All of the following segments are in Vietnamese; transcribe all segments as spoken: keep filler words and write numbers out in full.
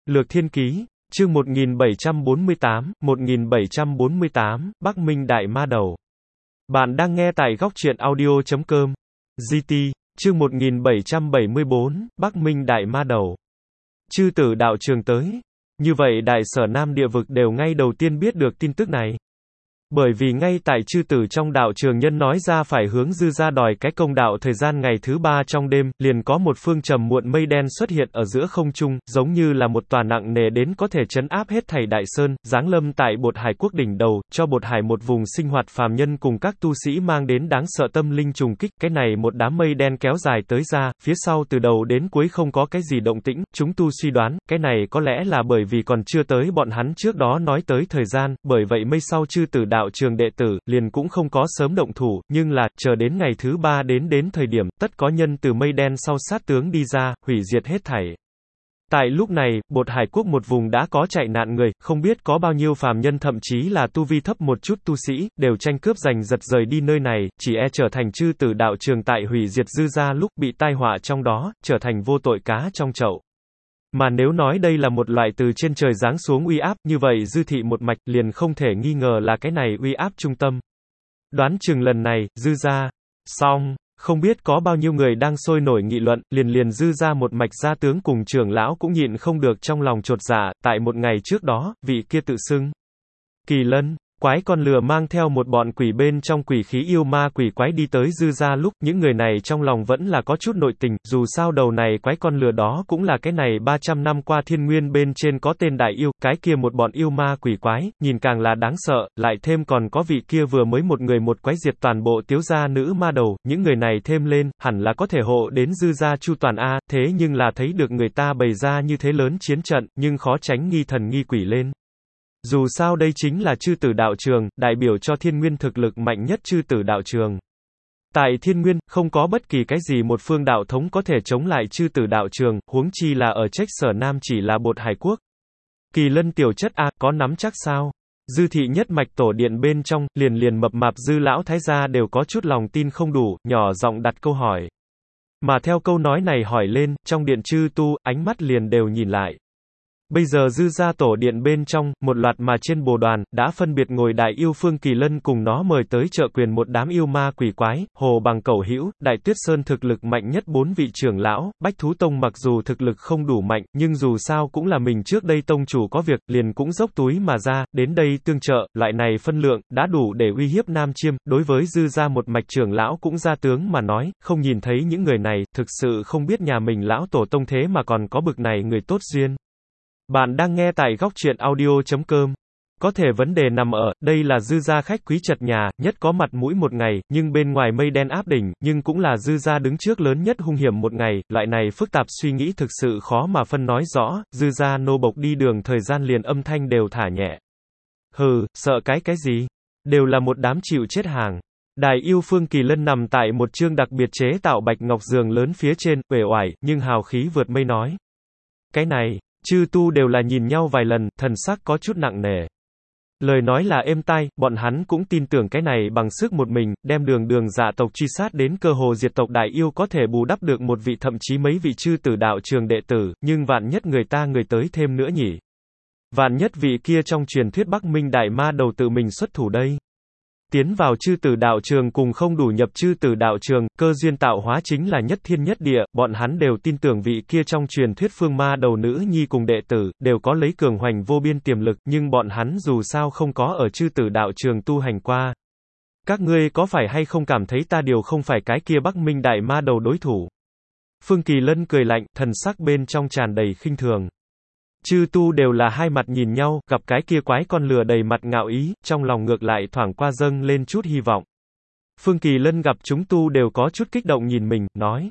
Lược Thiên Ký, chương một nghìn bảy trăm bốn mươi tám, một nghìn bảy trăm bốn mươi tám, Bắc Minh Đại Ma Đầu. Bạn đang nghe tại góc truyện audio chấm com. giê tê, chương một nghìn bảy trăm bảy mươi bốn, Bắc Minh Đại Ma Đầu. Chư tử đạo trường tới. Như vậy Đại Sở Nam Địa Vực đều ngay đầu tiên biết được tin tức này. Bởi vì ngay tại chư tử trong đạo trường nhân nói ra phải hướng dư ra đòi cái công đạo thời gian ngày thứ ba trong đêm, liền có một phương trầm muộn mây đen xuất hiện ở giữa không trung, giống như là một tòa nặng nề đến có thể trấn áp hết thảy đại sơn, giáng lâm tại Bột Hải quốc đỉnh đầu, cho Bột Hải một vùng sinh hoạt phàm nhân cùng các tu sĩ mang đến đáng sợ tâm linh trùng kích. Cái này một đám mây đen kéo dài tới ra, phía sau từ đầu đến cuối không có cái gì động tĩnh, chúng tu suy đoán, cái này có lẽ là bởi vì còn chưa tới bọn hắn trước đó nói tới thời gian, bởi vậy mây sau chư tử đạo trường đệ tử, liền cũng không có sớm động thủ, nhưng là, chờ đến ngày thứ ba đến đến thời điểm, tất có nhân từ mây đen sau sát tướng đi ra, hủy diệt hết thảy. Tại lúc này, Bột Hải quốc một vùng đã có chạy nạn người, không biết có bao nhiêu phàm nhân thậm chí là tu vi thấp một chút tu sĩ, đều tranh cướp giành giật rời đi nơi này, chỉ e trở thành chư tử đạo trường tại hủy diệt dư ra lúc bị tai họa trong đó, trở thành vô tội cá trong chậu. Mà nếu nói đây là một loại từ trên trời giáng xuống uy áp, như vậy dư thị một mạch liền không thể nghi ngờ là cái này uy áp trung tâm. Đoán chừng lần này, dư ra, xong, không biết có bao nhiêu người đang sôi nổi nghị luận, liền liền dư ra một mạch gia tướng cùng trưởng lão cũng nhịn không được trong lòng chột dạ, tại một ngày trước đó, vị kia tự xưng Kỳ Lân, quái con lừa mang theo một bọn quỷ bên trong quỷ khí yêu ma quỷ quái đi tới dư ra lúc, những người này trong lòng vẫn là có chút nội tình, dù sao đầu này quái con lừa đó cũng là cái này ba trăm năm qua thiên nguyên bên trên có tên đại yêu, cái kia một bọn yêu ma quỷ quái, nhìn càng là đáng sợ, lại thêm còn có vị kia vừa mới một người một quái diệt toàn bộ tiếu gia nữ ma đầu, những người này thêm lên, hẳn là có thể hộ đến dư gia chu toàn A, thế nhưng là thấy được người ta bày ra như thế lớn chiến trận, nhưng khó tránh nghi thần nghi quỷ lên. Dù sao đây chính là chư tử đạo trường, đại biểu cho thiên nguyên thực lực mạnh nhất chư tử đạo trường. Tại thiên nguyên, không có bất kỳ cái gì một phương đạo thống có thể chống lại chư tử đạo trường, huống chi là ở trách sở Nam chỉ là Bột Hải quốc. Kỳ Lân tiểu chất A, có nắm chắc sao? Dư thị nhất mạch tổ điện bên trong, liền liền mập mạp dư lão thái gia đều có chút lòng tin không đủ, nhỏ giọng đặt câu hỏi. Mà theo câu nói này hỏi lên, trong điện chư tu, ánh mắt liền đều nhìn lại. Bây giờ dư ra tổ điện bên trong, một loạt mà trên bồ đoàn, đã phân biệt ngồi đại yêu Phương Kỳ Lân cùng nó mời tới trợ quyền một đám yêu ma quỷ quái, Hồ Bằng Cẩu Hữu, Đại Tuyết Sơn thực lực mạnh nhất bốn vị trưởng lão, Bách Thú Tông mặc dù thực lực không đủ mạnh, nhưng dù sao cũng là mình trước đây tông chủ có việc, liền cũng dốc túi mà ra, đến đây tương trợ, loại này phân lượng, đã đủ để uy hiếp Nam Chiêm, đối với dư ra một mạch trưởng lão cũng ra tướng mà nói, không nhìn thấy những người này, thực sự không biết nhà mình lão tổ tông thế mà còn có bực này người tốt duyên. Bạn đang nghe tại góc truyện audio chấm com. Có thể vấn đề nằm ở, đây là dư gia khách quý chật nhà, nhất có mặt mũi một ngày, nhưng bên ngoài mây đen áp đỉnh, nhưng cũng là dư gia đứng trước lớn nhất hung hiểm một ngày, loại này phức tạp suy nghĩ thực sự khó mà phân nói rõ, dư gia nô bộc đi đường thời gian liền âm thanh đều thả nhẹ. Hừ, sợ cái cái gì? Đều là một đám chịu chết hàng. Đại yêu Phương Kỳ Lân nằm tại một chương đặc biệt chế tạo bạch ngọc giường lớn phía trên, uể oải, nhưng hào khí vượt mây nói. Cái này, chư tu đều là nhìn nhau vài lần, thần sắc có chút nặng nề. Lời nói là êm tai, bọn hắn cũng tin tưởng cái này bằng sức một mình, đem đường đường dạ tộc truy sát đến cơ hồ diệt tộc đại yêu có thể bù đắp được một vị thậm chí mấy vị chư tử đạo trường đệ tử, nhưng vạn nhất người ta người tới thêm nữa nhỉ. Vạn nhất vị kia trong truyền thuyết Bắc Minh Đại Ma Đầu tự mình xuất thủ đây. Tiến vào chư tử đạo trường cùng không đủ nhập chư tử đạo trường, cơ duyên tạo hóa chính là nhất thiên nhất địa, bọn hắn đều tin tưởng vị kia trong truyền thuyết phương ma đầu nữ nhi cùng đệ tử, đều có lấy cường hoành vô biên tiềm lực, nhưng bọn hắn dù sao không có ở chư tử đạo trường tu hành qua. Các ngươi có phải hay không cảm thấy ta điều không phải cái kia Bắc Minh Đại Ma Đầu đối thủ? Phương Kỳ Lân cười lạnh, thần sắc bên trong tràn đầy khinh thường. Chư tu đều là hai mặt nhìn nhau, gặp cái kia quái con lừa đầy mặt ngạo ý, trong lòng ngược lại thoảng qua dâng lên chút hy vọng. Phương Kỳ Lân gặp chúng tu đều có chút kích động nhìn mình, nói.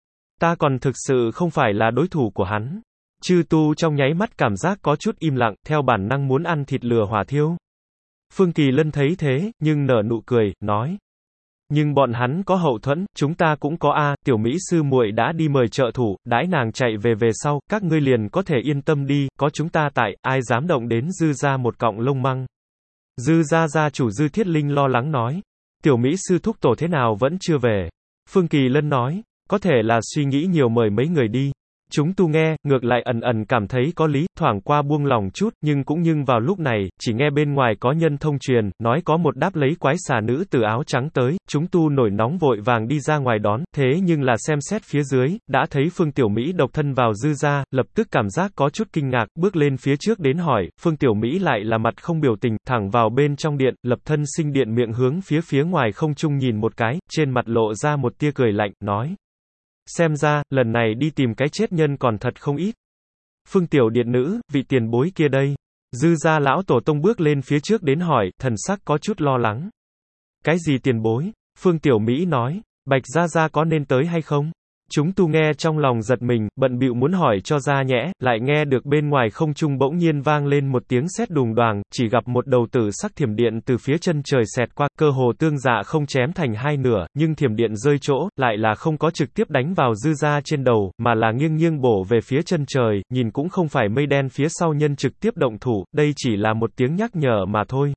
Ta còn thực sự không phải là đối thủ của hắn. Chư tu trong nháy mắt cảm giác có chút im lặng, theo bản năng muốn ăn thịt lừa hỏa thiêu. Phương Kỳ Lân thấy thế, nhưng nở nụ cười, nói. Nhưng bọn hắn có hậu thuẫn, chúng ta cũng có a, tiểu mỹ sư muội đã đi mời trợ thủ, đãi nàng chạy về về sau, các ngươi liền có thể yên tâm đi, có chúng ta tại, ai dám động đến dư ra một cọng lông măng. Dư gia gia chủ Dư Thiết Linh lo lắng nói, tiểu mỹ sư thúc tổ thế nào vẫn chưa về. Phương Kỳ Lân nói, có thể là suy nghĩ nhiều mời mấy người đi. Chúng tu nghe, ngược lại ẩn ẩn cảm thấy có lý, thoảng qua buông lòng chút, nhưng cũng nhưng vào lúc này, chỉ nghe bên ngoài có nhân thông truyền, nói có một đáp lấy quái xà nữ từ áo trắng tới, chúng tu nổi nóng vội vàng đi ra ngoài đón, thế nhưng là xem xét phía dưới, đã thấy Phương Tiểu Mỹ độc thân vào Dư gia, lập tức cảm giác có chút kinh ngạc, bước lên phía trước đến hỏi, Phương Tiểu Mỹ lại là mặt không biểu tình, thẳng vào bên trong điện, lập thân sinh điện miệng hướng phía phía ngoài không trung nhìn một cái, trên mặt lộ ra một tia cười lạnh, nói. Xem ra, lần này đi tìm cái chết nhân còn thật không ít. Phương Tiểu Điện nữ, vị tiền bối kia đây. Dư gia lão tổ tông bước lên phía trước đến hỏi, thần sắc có chút lo lắng. Cái gì tiền bối? Phương Tiểu Mỹ nói, Bạch gia gia có nên tới hay không? Chúng tu nghe trong lòng giật mình, bận bịu muốn hỏi cho ra nhẽ, lại nghe được bên ngoài không trung bỗng nhiên vang lên một tiếng sét đùng đoàng, chỉ gặp một đầu tử sắc thiểm điện từ phía chân trời xẹt qua, cơ hồ tương dạ không chém thành hai nửa, nhưng thiểm điện rơi chỗ, lại là không có trực tiếp đánh vào Dư gia trên đầu, mà là nghiêng nghiêng bổ về phía chân trời, nhìn cũng không phải mây đen phía sau nhân trực tiếp động thủ, đây chỉ là một tiếng nhắc nhở mà thôi.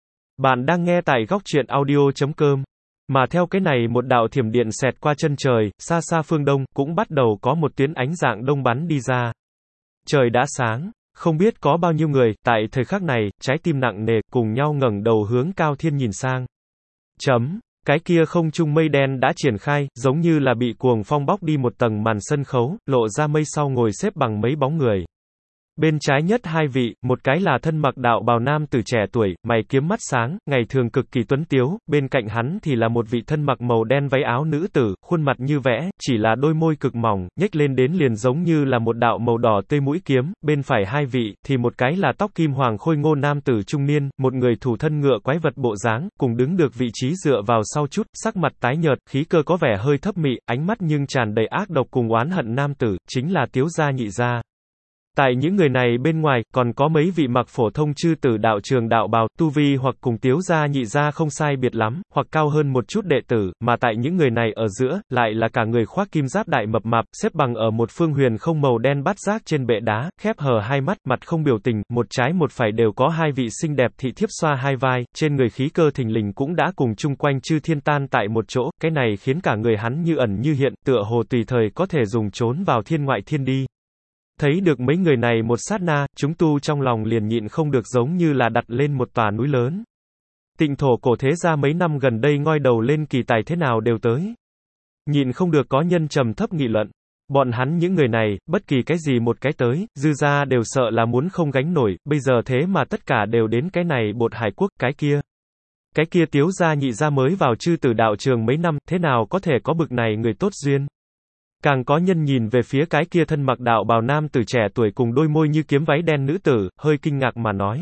Bạn đang nghe tại góc truyện audio chấm com. Mà theo cái này một đạo thiểm điện xẹt qua chân trời, xa xa phương đông, cũng bắt đầu có một tuyến ánh dạng đông bắn đi ra. Trời đã sáng, không biết có bao nhiêu người, tại thời khắc này, trái tim nặng nề, cùng nhau ngẩng đầu hướng cao thiên nhìn sang. Chấm, cái kia không trung mây đen đã triển khai, giống như là bị cuồng phong bóc đi một tầng màn sân khấu, lộ ra mây sau ngồi xếp bằng mấy bóng người. Bên trái nhất hai vị, một cái là thân mặc đạo bào nam tử trẻ tuổi, mày kiếm mắt sáng, ngày thường cực kỳ tuấn tiếu, bên cạnh hắn thì là một vị thân mặc màu đen váy áo nữ tử, khuôn mặt như vẽ, chỉ là đôi môi cực mỏng, nhếch lên đến liền giống như là một đạo màu đỏ tươi mũi kiếm, bên phải hai vị, thì một cái là tóc kim hoàng khôi ngô nam tử trung niên, một người thủ thân ngựa quái vật bộ dáng, cùng đứng được vị trí dựa vào sau chút, sắc mặt tái nhợt, khí cơ có vẻ hơi thấp mị, ánh mắt nhưng tràn đầy ác độc cùng oán hận nam tử, chính là Tiếu gia Nhị gia. Tại những người này bên ngoài, còn có mấy vị mặc phổ thông chư tử đạo trường đạo bào, tu vi hoặc cùng Tiếu gia Nhị gia không sai biệt lắm, hoặc cao hơn một chút đệ tử, mà tại những người này ở giữa, lại là cả người khoác kim giáp đại mập mạp, xếp bằng ở một phương huyền không màu đen bát giác trên bệ đá, khép hờ hai mắt, mặt không biểu tình, một trái một phải đều có hai vị xinh đẹp thị thiếp xoa hai vai, trên người khí cơ thình lình cũng đã cùng chung quanh chư thiên tan tại một chỗ, cái này khiến cả người hắn như ẩn như hiện, tựa hồ tùy thời có thể dùng trốn vào thiên ngoại thiên đi. Thấy được mấy người này một sát na, chúng tu trong lòng liền nhịn không được giống như là đặt lên một tòa núi lớn. Tịnh thổ cổ thế gia mấy năm gần đây ngoi đầu lên kỳ tài thế nào đều tới. Nhịn không được có nhân trầm thấp nghị luận. Bọn hắn những người này, bất kỳ cái gì một cái tới, Dư gia đều sợ là muốn không gánh nổi, bây giờ thế mà tất cả đều đến cái này bột hải quốc, cái kia. Cái kia Tiếu gia Nhị gia mới vào chư tử đạo trường mấy năm, thế nào có thể có bực này người tốt duyên. Càng có nhân nhìn về phía cái kia thân mặc đạo bào nam tử trẻ tuổi cùng đôi môi như kiếm váy đen nữ tử, hơi kinh ngạc mà nói.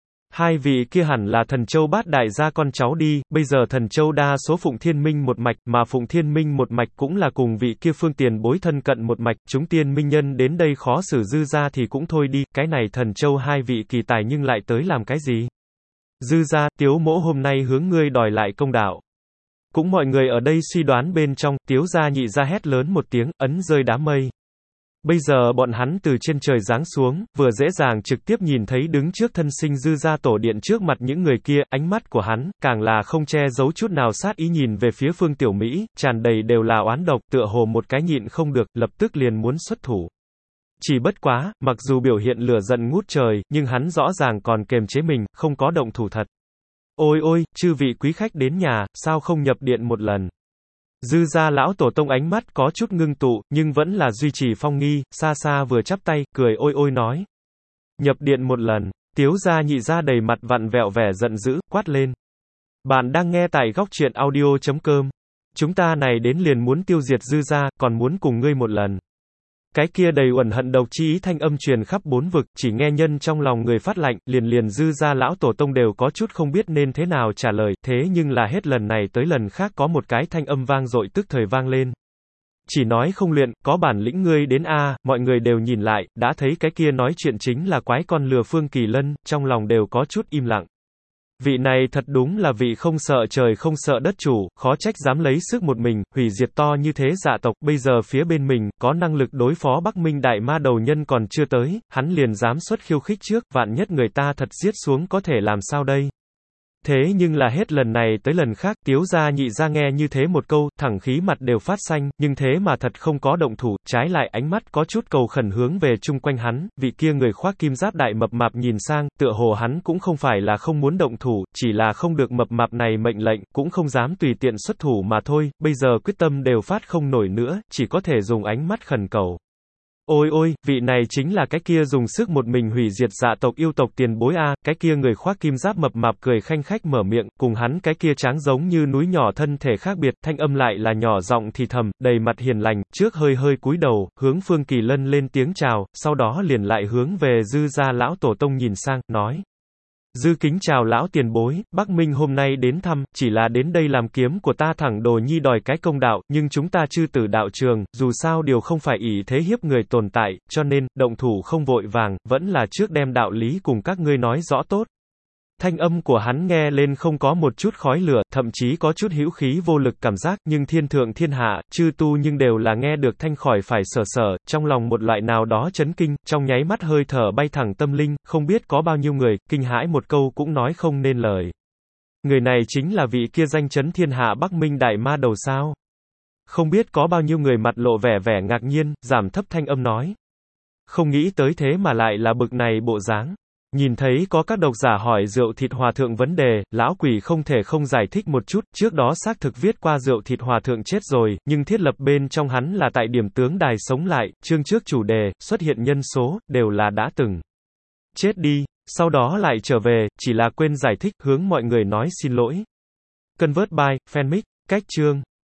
Hai vị kia hẳn là Thần Châu bát đại gia con cháu đi, bây giờ Thần Châu đa số Phụng Thiên Minh một mạch, mà Phụng Thiên Minh một mạch cũng là cùng vị kia phương tiền bối thân cận một mạch, chúng tiên minh nhân đến đây khó xử Dư gia thì cũng thôi đi, cái này Thần Châu hai vị kỳ tài nhưng lại tới làm cái gì? Dư gia, Tiếu mỗ hôm nay hướng ngươi đòi lại công đạo. Cũng mọi người ở đây suy đoán bên trong, Tiếu gia Nhị gia hét lớn một tiếng, ấn rơi đám mây. Bây giờ bọn hắn từ trên trời giáng xuống, vừa dễ dàng trực tiếp nhìn thấy đứng trước thân sinh Dư gia tổ điện trước mặt những người kia, ánh mắt của hắn, càng là không che giấu chút nào sát ý nhìn về phía Phương Tiểu Mỹ, tràn đầy đều là oán độc, tựa hồ một cái nhịn không được, lập tức liền muốn xuất thủ. Chỉ bất quá, mặc dù biểu hiện lửa giận ngút trời, nhưng hắn rõ ràng còn kềm chế mình, không có động thủ thật. Ôi ôi, chư vị quý khách đến nhà, sao không nhập điện một lần? Dư gia lão tổ tông ánh mắt có chút ngưng tụ, nhưng vẫn là duy trì phong nghi, xa xa vừa chắp tay, cười ôi ôi nói. Nhập điện một lần, Tiếu gia Nhị gia đầy mặt vặn vẹo vẻ giận dữ, quát lên. Bạn đang nghe tại góc truyện audio chấm com. Chúng ta này đến liền muốn tiêu diệt Dư gia, còn muốn cùng ngươi một lần. Cái kia đầy uẩn hận độc chi ý thanh âm truyền khắp bốn vực, chỉ nghe nhân trong lòng người phát lạnh, liền liền Dư gia lão tổ tông đều có chút không biết nên thế nào trả lời, thế nhưng là hết lần này tới lần khác có một cái thanh âm vang dội tức thời vang lên. Chỉ nói không luyện, có bản lĩnh ngươi đến a, mọi người đều nhìn lại, đã thấy cái kia nói chuyện chính là quái con lừa Phương Kỳ Lân, trong lòng đều có chút im lặng. Vị này thật đúng là vị không sợ trời không sợ đất chủ, khó trách dám lấy sức một mình, hủy diệt to như thế dạ tộc, bây giờ phía bên mình, có năng lực đối phó Bắc Minh đại ma đầu nhân còn chưa tới, hắn liền dám xuất khiêu khích trước, vạn nhất người ta thật giết xuống có thể làm sao đây? Thế nhưng là hết lần này tới lần khác, Tiếu gia nhị gia nghe như thế một câu, thẳng khí mặt đều phát xanh, nhưng thế mà thật không có động thủ, trái lại ánh mắt có chút cầu khẩn hướng về chung quanh hắn, vị kia người khoác kim giáp đại mập mạp nhìn sang, tựa hồ hắn cũng không phải là không muốn động thủ, chỉ là không được mập mạp này mệnh lệnh, cũng không dám tùy tiện xuất thủ mà thôi, bây giờ quyết tâm đều phát không nổi nữa, chỉ có thể dùng ánh mắt khẩn cầu. Ôi ôi, vị này chính là cái kia dùng sức một mình hủy diệt dạ tộc yêu tộc tiền bối a, cái kia người khoác kim giáp mập mạp cười khanh khách mở miệng, cùng hắn cái kia tráng giống như núi nhỏ thân thể khác biệt, thanh âm lại là nhỏ giọng thì thầm, đầy mặt hiền lành, trước hơi hơi cúi đầu, hướng Phương Kỳ Lân lên tiếng chào, sau đó liền lại hướng về Dư gia lão tổ tông nhìn sang, nói. Dư kính chào lão tiền bối, Bắc Minh hôm nay đến thăm, chỉ là đến đây làm kiếm của ta thẳng đồ nhi đòi cái công đạo, nhưng chúng ta chư tử đạo trường, dù sao điều không phải ỷ thế hiếp người tồn tại, cho nên, động thủ không vội vàng, vẫn là trước đem đạo lý cùng các ngươi nói rõ tốt. Thanh âm của hắn nghe lên không có một chút khói lửa, thậm chí có chút hữu khí vô lực cảm giác, nhưng thiên thượng thiên hạ, chư tu nhưng đều là nghe được thanh khỏi phải sở sở, trong lòng một loại nào đó chấn kinh, trong nháy mắt hơi thở bay thẳng tâm linh, không biết có bao nhiêu người, kinh hãi một câu cũng nói không nên lời. Người này chính là vị kia danh chấn thiên hạ Bắc Minh đại ma đầu sao? Không biết có bao nhiêu người mặt lộ vẻ vẻ ngạc nhiên, giảm thấp thanh âm nói. Không nghĩ tới thế mà lại là bực này bộ dáng. Nhìn thấy có các độc giả hỏi rượu thịt hòa thượng vấn đề, lão quỷ không thể không giải thích một chút, trước đó xác thực viết qua rượu thịt hòa thượng chết rồi, nhưng thiết lập bên trong hắn là tại điểm tướng đài sống lại, chương trước chủ đề, xuất hiện nhân số, đều là đã từng chết đi, sau đó lại trở về, chỉ là quên giải thích, hướng mọi người nói xin lỗi. Convert by, fanmic, cách chương.